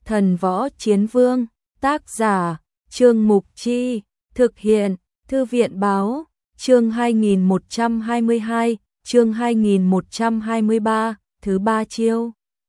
Thần Võ Chiến Vương, tác giả, Trương Mục Chi, thực hiện, Thư viện Báo, chương 2122, chương 2123, thứ 3 chiêu.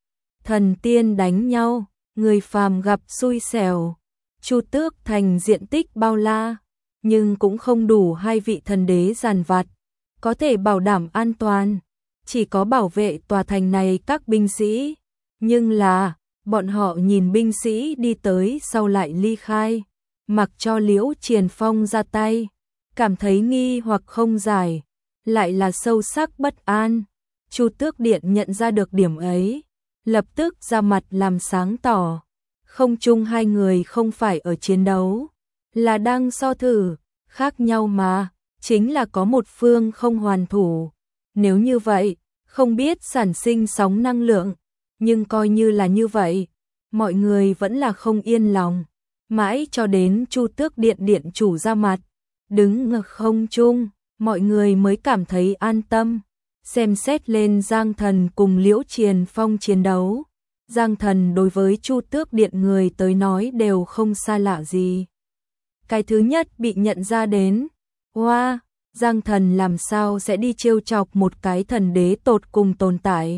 Thần tiên đánh nhau, người phàm gặp xui xẻo. Chu Tước Thành diện tích bao la, nhưng cũng không đủ hai vị thần đế giàn vặt, có thể bảo đảm an toàn, chỉ có bảo vệ tòa thành này các binh sĩ, nhưng là, bọn họ nhìn binh sĩ đi tới sau lại ly khai, mặc cho Liễu Triền Phong ra tay, cảm thấy nghi hoặc không giải, lại là sâu sắc bất an. Chu Tước Điện nhận ra được điểm ấy, lập tức ra mặt làm sáng tỏ, không chung hai người không phải ở chiến đấu, là đang so thử, khác nhau mà, chính là có một phương không hoàn thủ. Nếu như vậy, không biết sản sinh sóng năng lượng, nhưng coi như là như vậy, mọi người vẫn là không yên lòng, mãi cho đến Chu Tước Điện điện chủ ra mặt, đứng ngược không trung, mọi người mới cảm thấy an tâm. Xem xét lên Giang Thần cùng Liễu Triền Phong chiến đấu, Giang Thần đối với Chu Tước Điện người tới nói đều không xa lạ gì. Cái thứ nhất bị nhận ra đến, wow, Giang Thần làm sao sẽ đi trêu chọc một cái thần đế tột cùng tồn tại.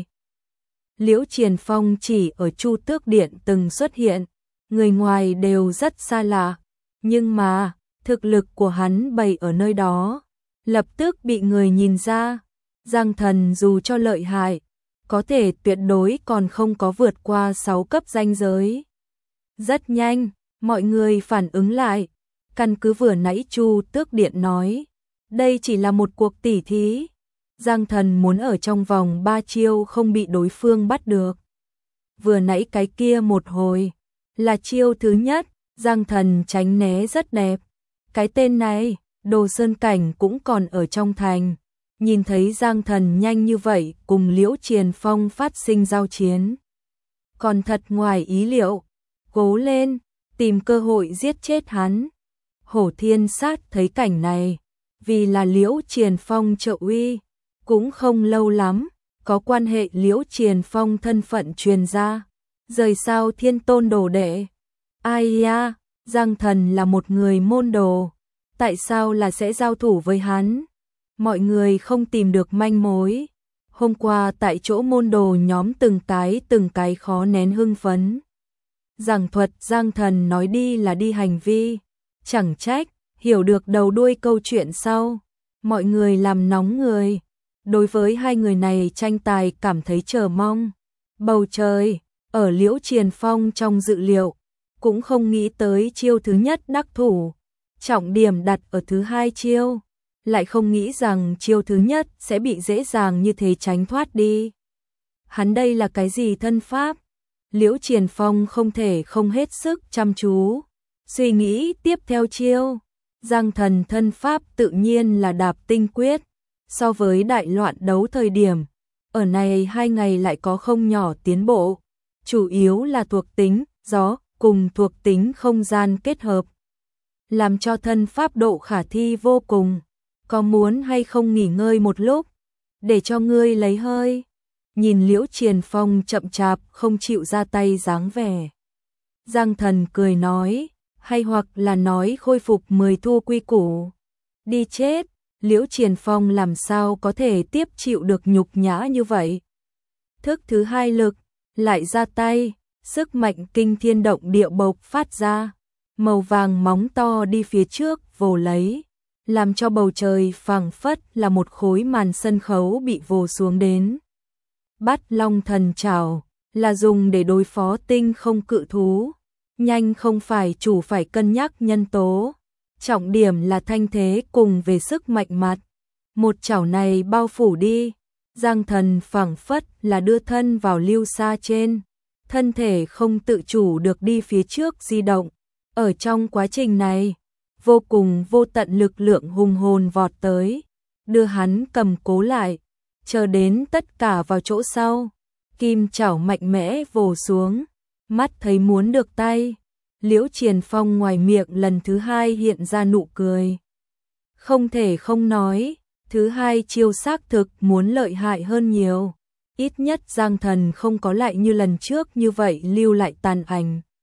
Liễu Triền Phong chỉ ở Chu Tước Điện từng xuất hiện, người ngoài đều rất xa lạ, nhưng mà, thực lực của hắn bày ở nơi đó, lập tức bị người nhìn ra. Giang Thần dù cho lợi hại, có thể tuyệt đối còn không có vượt qua 6 cấp ranh giới. Rất nhanh, mọi người phản ứng lại, căn cứ vừa nãy Chu Tước Điện nói, đây chỉ là một cuộc tỉ thí. Giang Thần muốn ở trong vòng 3 chiêu không bị đối phương bắt được. Vừa nãy cái kia một hồi, là chiêu thứ nhất, Giang Thần tránh né rất đẹp. Cái tên này, Đồ Sơn Cảnh cũng còn ở trong thành. Nhìn thấy Giang Thần nhanh như vậy cùng Liễu Triền Phong phát sinh giao chiến. Còn thật ngoài ý liệu, cố lên, tìm cơ hội giết chết hắn. Hổ Thiên Sát thấy cảnh này, vì là Liễu Triền Phong trợ uy, cũng không lâu lắm, có quan hệ Liễu Triền Phong thân phận truyền ra, rời sao Thiên Tôn đồ đệ. Ai ya, Giang Thần là một người môn đồ, tại sao là sẽ giao thủ với hắn? Mọi người không tìm được manh mối. Hôm qua tại chỗ môn đồ nhóm từng cái khó nén hưng phấn. Giảng thuật Giang Thần nói đi là đi hành vi, chẳng trách, hiểu được đầu đuôi câu chuyện sau. Mọi người làm nóng người, đối với hai người này tranh tài cảm thấy chờ mong. Bầu trời, ở Liễu Triền Phong trong dự liệu, cũng không nghĩ tới chiêu thứ nhất đắc thủ, trọng điểm đặt ở thứ hai chiêu. Lại không nghĩ rằng chiêu thứ nhất sẽ bị dễ dàng như thế tránh thoát đi. Hắn đây là cái gì thân pháp? Liễu Triền Phong không thể không hết sức chăm chú, suy nghĩ tiếp theo chiêu. Giang Thần thân pháp tự nhiên là đạp tinh quyết, so với đại loạn đấu thời điểm, ở này 2 ngày lại có không nhỏ tiến bộ, chủ yếu là thuộc tính gió cùng thuộc tính không gian kết hợp, làm cho thân pháp độ khả thi vô cùng. Có muốn hay không nghỉ ngơi một lúc, để cho ngươi lấy hơi? Nhìn Liễu Triền Phong chậm chạp không chịu ra tay dáng vẻ, Giang Thần cười nói, hay hoặc là nói khôi phục 10 thu quy củ. Đi chết, Liễu Triền Phong làm sao có thể tiếp chịu được nhục nhã như vậy? Thức thứ hai lực, lại ra tay, sức mạnh kinh thiên động địa bộc phát ra, màu vàng móng to đi phía trước vồ lấy, làm cho bầu trời phảng phất là một khối màn sân khấu bị vồ xuống đến. Bát Long Thần Trảo là dùng để đối phó tinh không cự thú, nhanh không phải chủ phải cân nhắc nhân tố, trọng điểm là thanh thế cùng về sức mạnh mặt. Một chảo này bao phủ đi, Giang Thần phảng phất là đưa thân vào lưu sa trên, thân thể không tự chủ được đi phía trước di động. Ở trong quá trình này, vô cùng vô tận lực lượng hùng hồn vọt tới, đưa hắn cầm cố lại, chờ đến tất cả vào chỗ sau, kim chảo mạnh mẽ vồ xuống, mắt thấy muốn được tay, Liễu Triền Phong ngoài miệng lần thứ hai hiện ra nụ cười. Không thể không nói, thứ hai chiêu xác thực muốn lợi hại hơn nhiều, ít nhất Giang Thần không có lại như lần trước như vậy lưu lại tàn ảnh,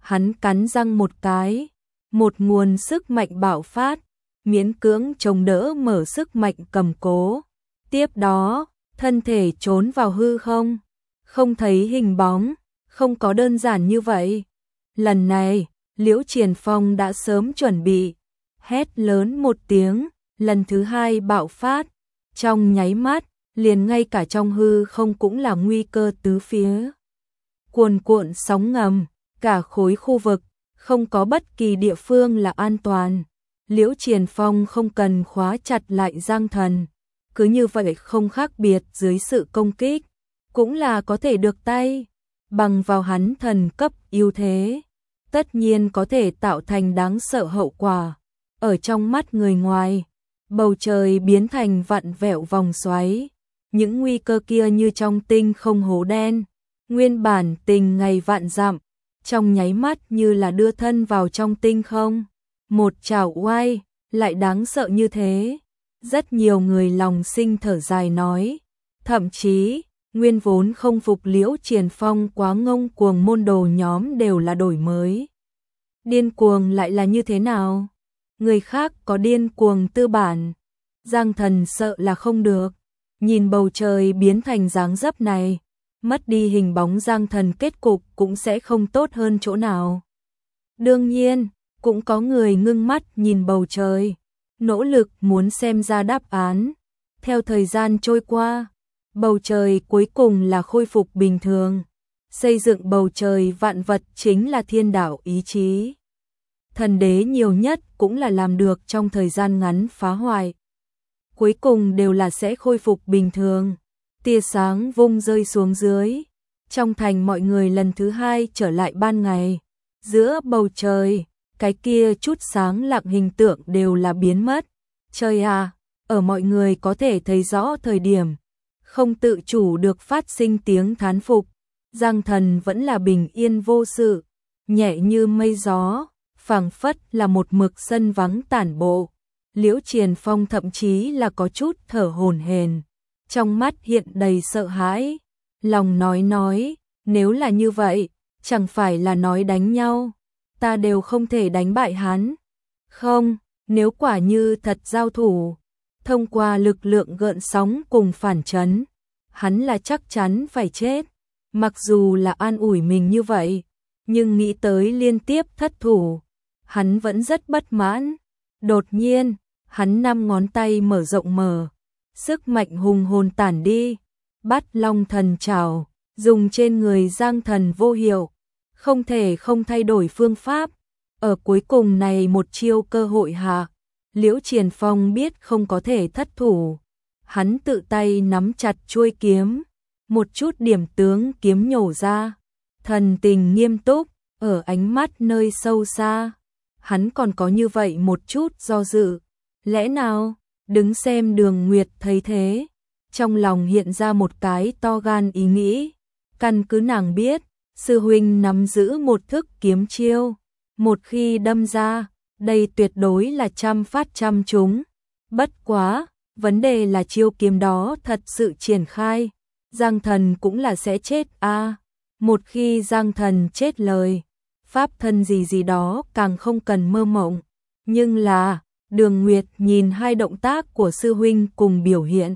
Hắn cắn răng một cái, một nguồn sức mạnh bạo phát, miễn cưỡng chống đỡ mở sức mạnh cầm cố. Tiếp đó, thân thể trốn vào hư không, không thấy hình bóng, không có đơn giản như vậy. Lần này, Liễu Triển Phong đã sớm chuẩn bị, hét lớn một tiếng, lần thứ hai bạo phát, trong nháy mắt, liền ngay cả trong hư không cũng là nguy cơ tứ phía. Cuồn cuộn sóng ngầm, cả khối khu vực, không có bất kỳ địa phương là an toàn. Liễu Triển Phong không cần khóa chặt lại Giang Thần, cứ như vậy không khác biệt dưới sự công kích, cũng là có thể được tay, bằng vào hắn thần cấp ưu thế, tất nhiên có thể tạo thành đáng sợ hậu quả. Ở trong mắt người ngoài, bầu trời biến thành vặn vẹo vòng xoáy, những nguy cơ kia như trong tinh không hố đen, nguyên bản tình ngày vạn dặm, trong nháy mắt như là đưa thân vào trong tinh không. Một chảo oai, lại đáng sợ như thế. Rất nhiều người lòng sinh thở dài nói, thậm chí, nguyên vốn không phục Liễu Triển Phong quá ngông cuồng môn đồ nhóm đều là đổi mới. Điên cuồng lại là như thế nào? Người khác có điên cuồng tư bản, Giang Thần sợ là không được. Nhìn bầu trời biến thành dáng dấp này, mất đi hình bóng Giang Thần kết cục cũng sẽ không tốt hơn chỗ nào. Đương nhiên, cũng có người ngưng mắt nhìn bầu trời, nỗ lực muốn xem ra đáp án. Theo thời gian trôi qua, bầu trời cuối cùng là khôi phục bình thường. Xây dựng bầu trời vạn vật chính là thiên đạo ý chí. Thần đế nhiều nhất cũng là làm được trong thời gian ngắn phá hoại. Cuối cùng đều là sẽ khôi phục bình thường. Tia sáng vung rơi xuống dưới. Trong thành mọi người lần thứ hai trở lại ban ngày. Giữa bầu trời, cái kia chút sáng lặng hình tượng đều là biến mất. Trời à, ở mọi người có thể thấy rõ thời điểm, không tự chủ được phát sinh tiếng thán phục. Giang Thần vẫn là bình yên vô sự, nhẹ như mây gió, phảng phất là một mực sân vắng tản bộ. Liễu Triển Phong thậm chí là có chút thở hổn hển, trong mắt hiện đầy sợ hãi. Lòng nói, nếu là như vậy, chẳng phải là nói đánh nhau, ta đều không thể đánh bại hắn. Không, nếu quả như thật giao thủ, thông qua lực lượng gợn sóng cùng phản chấn, hắn là chắc chắn phải chết. Mặc dù là an ủi mình như vậy, nhưng nghĩ tới liên tiếp thất thủ, hắn vẫn rất bất mãn. Đột nhiên, hắn 5 ngón tay mở rộng mở, sức mạnh hùng hồn tản đi, Bát Long Thần Trảo, dùng trên người Giang Thần vô hiệu, không thể không thay đổi phương pháp. Ở cuối cùng này một chiêu cơ hội hạ, Liễu Triển Phong biết không có thể thất thủ. Hắn tự tay nắm chặt chuôi kiếm, một chút điểm tướng kiếm nhổ ra, thần tình nghiêm túc, ở ánh mắt nơi sâu xa. Hắn còn có như vậy một chút do dự. Lẽ nào, đứng xem Đường Nguyệt thấy thế, trong lòng hiện ra một cái to gan ý nghĩ. Căn cứ nàng biết, sư huynh nắm giữ một thức kiếm chiêu, một khi đâm ra, đây tuyệt đối là trăm phát trăm trúng. Bất quá, vấn đề là chiêu kiếm đó thật sự triển khai, Giang Thần cũng là sẽ chết a. Một khi Giang Thần chết lời, pháp thân gì đó càng không cần mơ mộng. Nhưng là, Đường Nguyệt nhìn hai động tác của sư huynh cùng biểu hiện,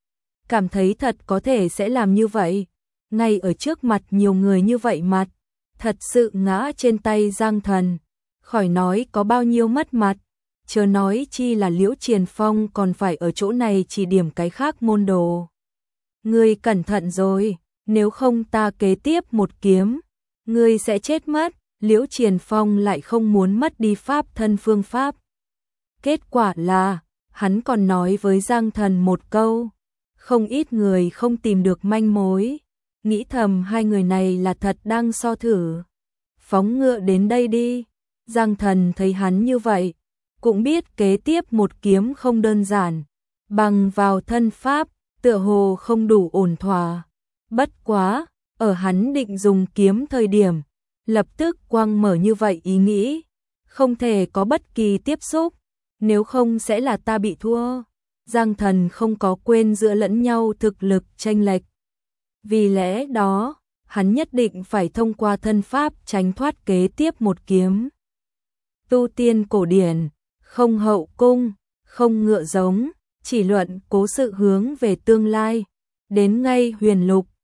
cảm thấy thật có thể sẽ làm như vậy. Ngay ở trước mặt nhiều người như vậy mặt, thật sự ngã trên tay Giang Thần, khỏi nói có bao nhiêu mất mặt. Chớ nói chi là Liễu Triển Phong còn phải ở chỗ này chỉ điểm cái khác môn đồ. Ngươi cẩn thận rồi, nếu không ta kế tiếp một kiếm, ngươi sẽ chết mất. Liễu Triển Phong lại không muốn mất đi pháp thân phương pháp. Kết quả là, hắn còn nói với Giang Thần một câu, không ít người không tìm được manh mối, nghĩ thầm hai người này là thật đang so thử. Phóng ngựa đến đây đi. Giang Thần thấy hắn như vậy, cũng biết kế tiếp một kiếm không đơn giản, bằng vào thân pháp, tựa hồ không đủ ổn thỏa. Bất quá, ở hắn định dùng kiếm thời điểm, lập tức quang mở như vậy ý nghĩ, không thể có bất kỳ tiếp xúc, nếu không sẽ là ta bị thua. Giang Thần không có quên giữa lẫn nhau thực lực chênh lệch. Vì lẽ đó, hắn nhất định phải thông qua thân pháp tránh thoát kế tiếp một kiếm. Tu tiên cổ điển, không hậu cung, không ngựa giống, chỉ luận cố sự hướng về tương lai. Đến ngay huyền lục,